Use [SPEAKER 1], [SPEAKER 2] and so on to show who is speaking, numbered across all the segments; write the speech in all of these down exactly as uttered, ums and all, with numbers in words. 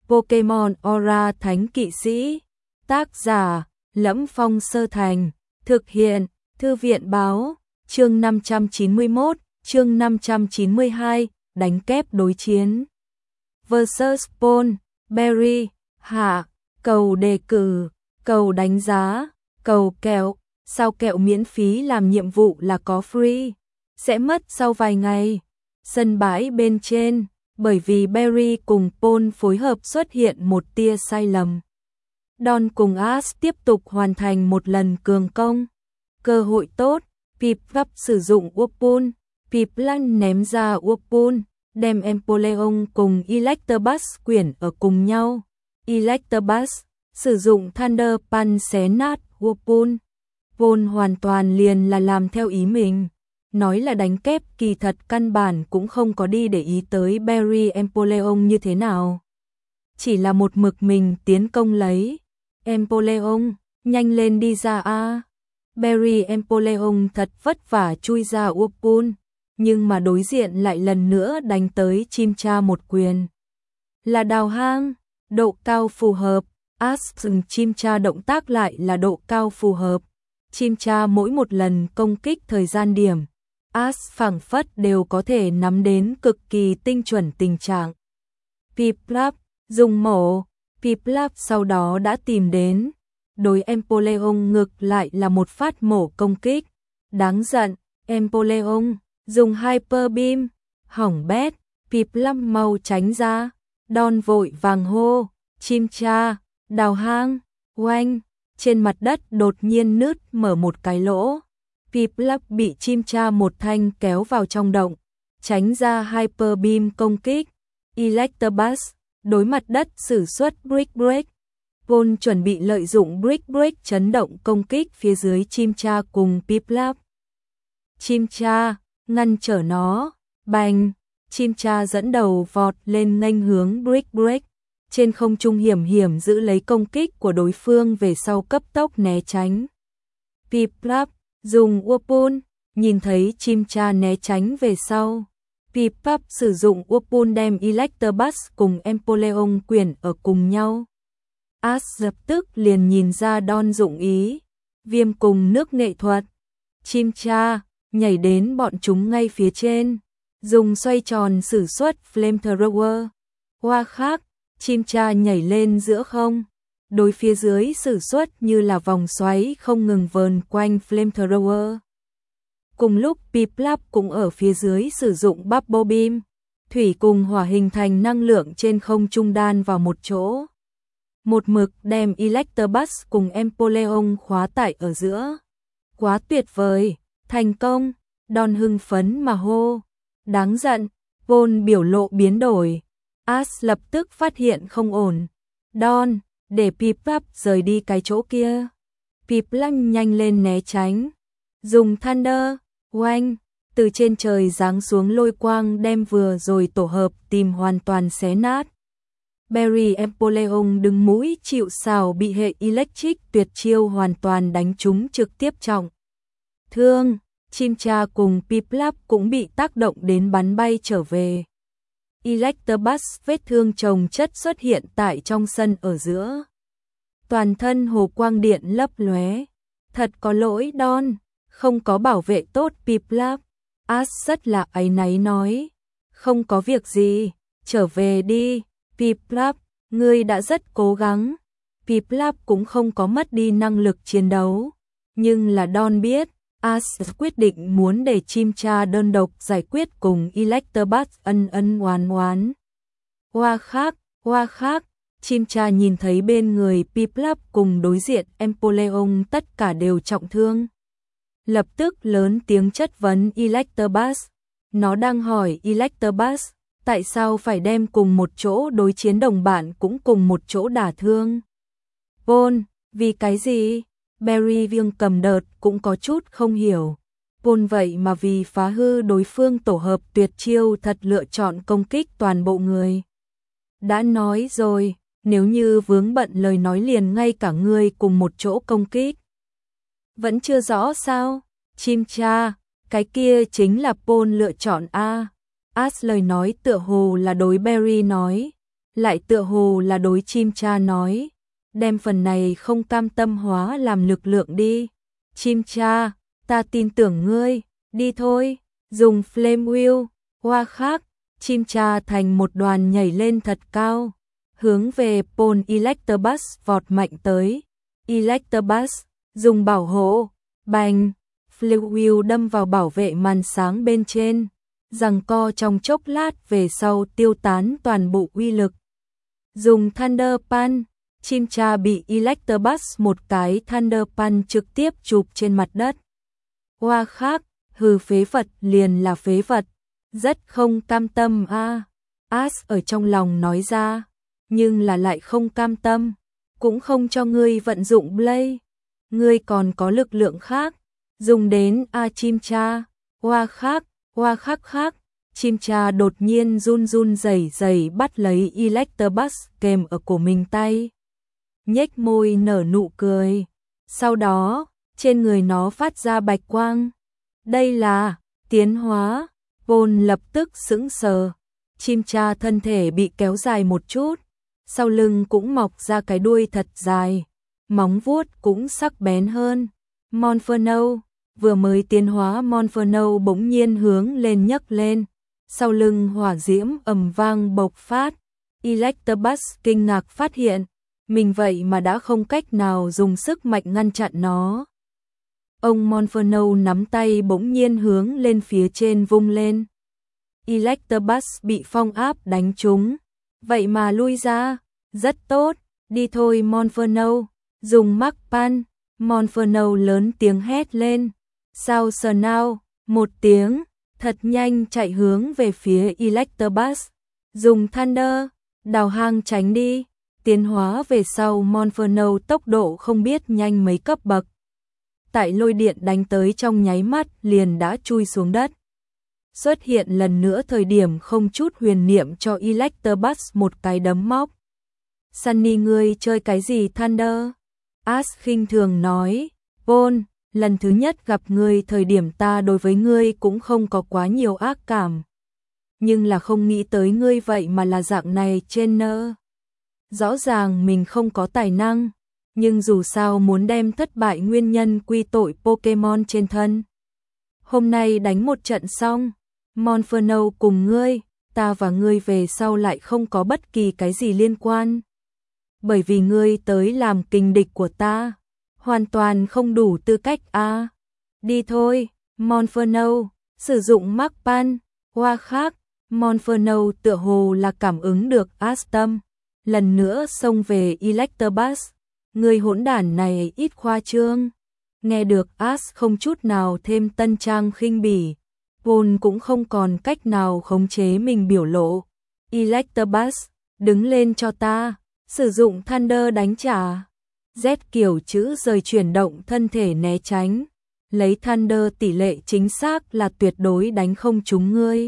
[SPEAKER 1] Pokemon Aura Thánh Kỵ Sĩ. Tác giả: Lẫm Phong Sơ Thành. Thực hiện: Thư viện báo. Chương năm trăm chín mươi mốt, chương năm trăm chín mươi hai, đánh kép đối chiến. Versus Paul, Barry, hạ, cầu đề cử, cầu đánh giá, cầu kẹo, sao kẹo miễn phí làm nhiệm vụ là có free, sẽ mất sau vài ngày. Sân bãi bên trên, bởi vì Barry cùng Paul phối hợp xuất hiện một tia sai lầm. Don cùng Ash tiếp tục hoàn thành một lần cường công. Cơ hội tốt, Piplup sử dụng Wurmple, Piplup ném ra Wurmple, đem Empoleon cùng Electabuzz quyển ở cùng nhau. Electabuzz sử dụng Thunder Punch xé nát Wurmple. Paul hoàn toàn liền là làm theo ý mình. Nói là đánh kép, kỳ thật căn bản cũng không có đi để ý tới Barry Empoleon như thế nào. Chỉ là một mực mình tiến công lấy. Empoleon, nhanh lên đi ra a. Barry Empoleon thật vất vả chui ra Wurmple, nhưng mà đối diện lại lần nữa đánh tới Chimchar một quyền. Là đào hang, độ cao phù hợp, Ash dừng Chimchar động tác lại là độ cao phù hợp. Chimchar mỗi một lần công kích thời gian điểm, Ash phảng phất đều có thể nắm đến cực kỳ tinh chuẩn tình trạng. Piplup, dùng mổ, Piplup sau đó đã tìm đến. Đối Empoleon ngược lại là một phát mổ công kích. Đáng giận, Empoleon, dùng Hyper Beam, hỏng bét, Piplup mau tránh ra. Don vội vàng hô, Chimchar, đào hang, oanh, trên mặt đất đột nhiên nứt mở một cái lỗ. Piplup bị Chimchar một thanh kéo vào trong động, tránh ra Hyper Beam công kích. Electabuzz, đối mặt đất sử xuất Brick Break. Paul chuẩn bị lợi dụng Brick Break chấn động công kích phía dưới Chimchar cùng Piplup. Chimchar, ngăn trở nó, bành, Chimchar dẫn đầu vọt lên nghênh hướng Brick Break. Trên không trung hiểm hiểm giữ lấy công kích của đối phương về sau cấp tốc né tránh. Piplup, dùng Wurmple, nhìn thấy Chimchar né tránh về sau. Piplup sử dụng Wurmple đem Electabuzz cùng Empoleon quyển ở cùng nhau. Ash lập tức liền nhìn ra Don dụng ý, viêm cùng nước nghệ thuật. Chimchar nhảy đến bọn chúng ngay phía trên, dùng xoay tròn sử xuất Flamethrower. Hoa khác, Chimchar nhảy lên giữa không, đối phía dưới sử xuất như là vòng xoáy không ngừng vờn quanh Flamethrower. Cùng lúc Piplup cũng ở phía dưới sử dụng Bubble Beam, thủy cùng hỏa hình thành năng lượng trên không trung đan vào một chỗ. Một mực đem Electabuzz cùng Empoleon khóa tại ở giữa. Quá tuyệt vời, thành công, Don hưng phấn mà hô. Đáng giận, Paul biểu lộ biến đổi. Ash lập tức phát hiện không ổn. Don, để Piplup rời đi cái chỗ kia. Piplup nhanh lên né tránh. Dùng Thunder, oanh, từ trên trời giáng xuống lôi quang đem vừa rồi tổ hợp tìm hoàn toàn xé nát. Barry Empoleon đứng mũi chịu sào bị hệ Electric tuyệt chiêu hoàn toàn đánh trúng trực tiếp trọng thương. Chimchar cùng Piplup cũng bị tác động đến bắn bay trở về. Electabuzz vết thương chồng chất xuất hiện tại trong sân ở giữa. Toàn thân hồ quang điện lấp lóe. Thật có lỗi Don, không có bảo vệ tốt Piplup. Ash rất là áy náy nói. Không có việc gì, trở về đi. Piplup, ngươi đã rất cố gắng. Piplup cũng không có mất đi năng lực chiến đấu. Nhưng là Don biết, Ash quyết định muốn để Chimchar đơn độc giải quyết cùng Electabuzz ân ân oán oán. Hoa khác, hoa khác, Chimchar nhìn thấy bên người Piplup cùng đối diện Empoleon tất cả đều trọng thương. Lập tức lớn tiếng chất vấn Electabuzz. Nó đang hỏi Electabuzz, tại sao phải đem cùng một chỗ đối chiến đồng bạn cũng cùng một chỗ đả thương? Paul, vì cái gì? Barry viêng cầm đợt cũng có chút không hiểu. Paul vậy mà vì phá hư đối phương tổ hợp tuyệt chiêu thật lựa chọn công kích toàn bộ người. Đã nói rồi, nếu như vướng bận lời nói liền ngay cả người cùng một chỗ công kích. Vẫn chưa rõ sao? Chimchar, cái kia chính là Paul lựa chọn A. Ash lời nói tựa hồ là đối Barry nói. lại tựa hồ là đối Chimcha nói, đem phần này không cam tâm hóa làm lực lượng đi. Chimcha, ta tin tưởng ngươi, đi thôi, dùng Flame Wheel, hoa khác, Chimcha thành một đoàn nhảy lên thật cao, hướng về Paul Electabuzz vọt mạnh tới. Electabuzz, dùng bảo hộ, bành, Flame Wheel đâm vào bảo vệ màn sáng bên trên, giằng co trong chốc lát về sau tiêu tán toàn bộ uy lực. Dùng Thunder Punch, Chimcha bị Electabuzz một cái Thunder Punch trực tiếp chụp trên mặt đất. Hoa khác, hừ phế vật liền là phế vật, rất không cam tâm a. À. Ash ở trong lòng nói ra, nhưng là lại không cam tâm, cũng không cho ngươi vận dụng Blade. Ngươi còn có lực lượng khác, dùng đến a Chimcha, hoa khác, hoa khác khác. Chimcha đột nhiên run run rẩy rẩy bắt lấy Electabuzz kềm ở cổ mình tay, nhếch môi nở nụ cười. Sau đó, trên người nó phát ra bạch quang. Đây là tiến hóa. Paul lập tức sững sờ. Chimcha thân thể bị kéo dài một chút, sau lưng cũng mọc ra cái đuôi thật dài, móng vuốt cũng sắc bén hơn. Monferno, vừa mới tiến hóa Monferno bỗng nhiên hướng lên nhấc lên, sau lưng hỏa diễm ầm vang bộc phát. Electabuzz kinh ngạc phát hiện, mình vậy mà đã không cách nào dùng sức mạnh ngăn chặn nó. Ông Monferno nắm tay bỗng nhiên hướng lên phía trên vung lên. Electabuzz bị phong áp đánh trúng, vậy mà lui ra, rất tốt, đi thôi Monferno, dùng Mach Punch. Monferno lớn tiếng hét lên, sao sờ nào, một tiếng, thật nhanh chạy hướng về phía Electabuzz, dùng Thunder, đào hang tránh đi. Tiến hóa về sau Monferno tốc độ không biết nhanh mấy cấp bậc. Tại lôi điện đánh tới trong nháy mắt liền đã chui xuống đất. Xuất hiện lần nữa thời điểm không chút huyền niệm cho Electabuzz một cái đấm móc. Sunny ngươi chơi cái gì Thunder? Ash khinh thường nói, Paul, lần thứ nhất gặp ngươi thời điểm ta đối với ngươi cũng không có quá nhiều ác cảm. Nhưng là không nghĩ tới ngươi vậy mà là dạng này trên nơ. Rõ ràng mình không có tài năng, nhưng dù sao muốn đem thất bại nguyên nhân quy tội Pokemon trên thân. Hôm nay đánh một trận xong, Monferno cùng ngươi, ta và ngươi về sau lại không có bất kỳ cái gì liên quan. Bởi vì ngươi tới làm kình địch của ta, hoàn toàn không đủ tư cách a. À. Đi thôi, Monferno, sử dụng Mach Punch, hoa khác. Monferno tựa hồ là cảm ứng được Ash tâm, lần nữa xông về Electabuzz. Người hỗn đản này ít khoa trương. Nghe được Ash không chút nào thêm tân trang khinh bỉ, Paul cũng không còn cách nào khống chế mình biểu lộ. Electabuzz, đứng lên cho ta, sử dụng Thunder đánh trả. Z kiểu chữ rời chuyển động thân thể né tránh, lấy Thunder tỷ lệ chính xác là tuyệt đối đánh không trúng ngươi.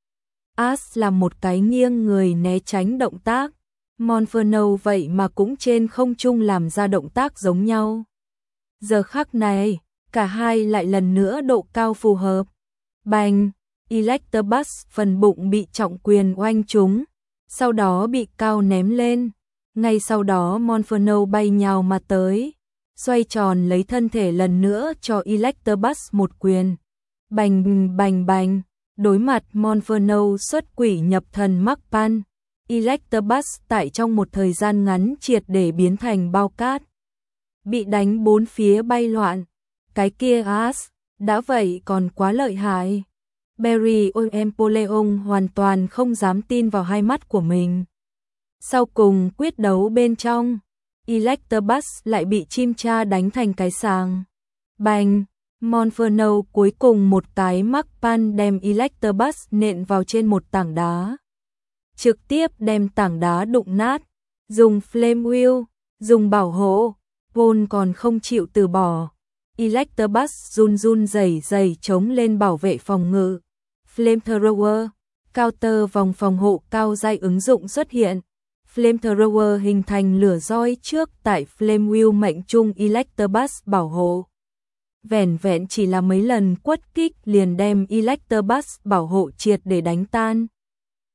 [SPEAKER 1] Ash làm một cái nghiêng người né tránh động tác, Monferno vậy mà cũng trên không trung làm ra động tác giống nhau. Giờ khắc này, cả hai lại lần nữa độ cao phù hợp. Bành, Electabuzz phần bụng bị trọng quyền oanh trúng, sau đó bị cao ném lên. Ngay sau đó Monferno bay nhào mà tới, xoay tròn lấy thân thể lần nữa cho Electabuzz một quyền. Bành bành bành, đối mặt Monferno xuất quỷ nhập thần Mach Punch, Electabuzz tại trong một thời gian ngắn triệt để biến thành bao cát. Bị đánh bốn phía bay loạn, cái kia Ash, đã vậy còn quá lợi hại. Barry Empoleon hoàn toàn không dám tin vào hai mắt của mình. Sau cùng quyết đấu bên trong, Electabuzz lại bị Chimcha đánh thành cái sàng. Bành, Monferno cuối cùng một cái Mach Punch đem Electabuzz nện vào trên một tảng đá. Trực tiếp đem tảng đá đụng nát, dùng Flame Wheel, dùng bảo hộ, Paul còn không chịu từ bỏ. Electabuzz run run rẩy rẩy chống lên bảo vệ phòng ngự. Flamethrower, counter vòng phòng hộ cao giai ứng dụng xuất hiện. Flamethrower hình thành lửa roi trước tại Flame Wheel mệnh trung Electabuzz bảo hộ. Vẻn vẹn chỉ là mấy lần quất kích liền đem Electabuzz bảo hộ triệt để đánh tan.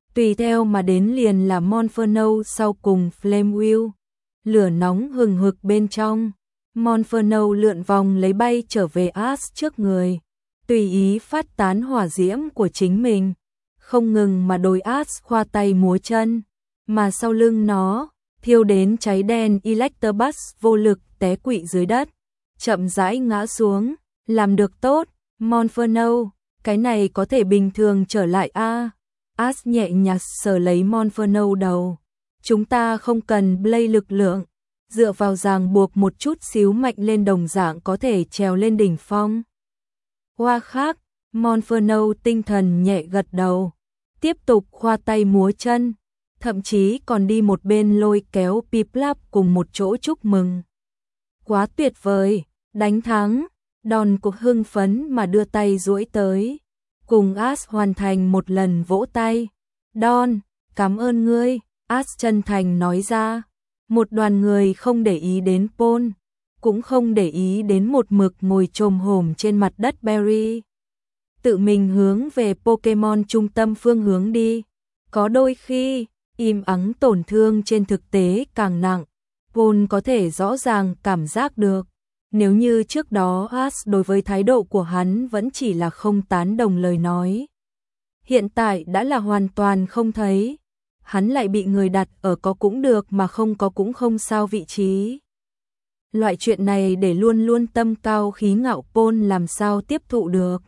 [SPEAKER 1] Tùy theo mà đến liền là Monferno sau cùng Flame Wheel. Lửa nóng hừng hực bên trong. Monferno lượn vòng lấy bay trở về Ash trước người. Tùy ý phát tán hỏa diễm của chính mình. Không ngừng mà đôi Ash khoa tay múa chân. Mà sau lưng nó, thiêu đến cháy đen Electabuzz vô lực té quỵ dưới đất. Chậm rãi ngã xuống. Làm được tốt, Monferno. Cái này có thể bình thường trở lại a à? Ash nhẹ nhàng sờ lấy Monferno đầu. Chúng ta không cần Blade lực lượng. Dựa vào ràng buộc một chút xíu mạnh lên đồng dạng có thể trèo lên đỉnh phong. Hoa khác, Monferno tinh thần nhẹ gật đầu. Tiếp tục khoa tay múa chân. Thậm chí còn đi một bên lôi kéo Piplup cùng một chỗ chúc mừng. Quá tuyệt vời, đánh thắng. Đòn cuộc hưng phấn mà đưa tay duỗi tới. Cùng Ash hoàn thành một lần vỗ tay. Don, cảm ơn ngươi, Ash chân thành nói ra. Một đoàn người không để ý đến Paul, cũng không để ý đến một mực ngồi chồm hổm trên mặt đất Barry. Tự mình hướng về Pokemon trung tâm phương hướng đi. Có đôi khi, im ắng tổn thương trên thực tế càng nặng. Paul có thể rõ ràng cảm giác được. Nếu như trước đó Ash đối với thái độ của hắn vẫn chỉ là không tán đồng lời nói. Hiện tại đã là hoàn toàn không thấy. Hắn lại bị người đặt ở có cũng được mà không có cũng không sao vị trí. Loại chuyện này để luôn luôn tâm cao khí ngạo Paul làm sao tiếp thụ được.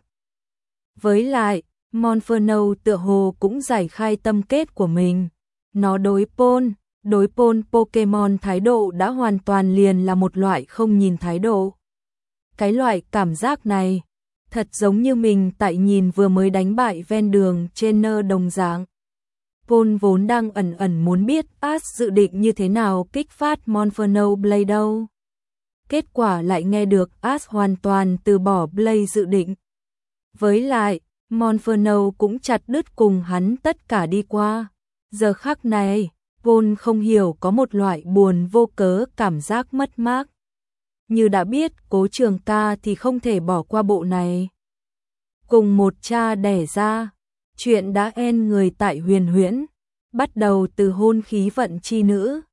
[SPEAKER 1] Với lại, Monferno tựa hồ cũng giải khai tâm kết của mình. Nó đối Paul, đối Paul Pokemon thái độ đã hoàn toàn liền là một loại không nhìn thái độ. Cái loại cảm giác này, thật giống như mình tại nhìn vừa mới đánh bại ven đường trên nơ đồng dạng. Paul vốn đang ẩn ẩn muốn biết Ash dự định như thế nào kích phát Monferno Blade đâu. Kết quả lại nghe được Ash hoàn toàn từ bỏ Blade dự định. Với lại, Monferno cũng chặt đứt cùng hắn tất cả đi qua. Giờ khắc này, Paul không hiểu có một loại buồn vô cớ cảm giác mất mát. Như đã biết Cố Trường Ca thì không thể bỏ qua bộ này. Cùng một cha đẻ ra, chuyện đã end người tại Huyền Huyễn, bắt đầu từ hôn khí vận chi nữ.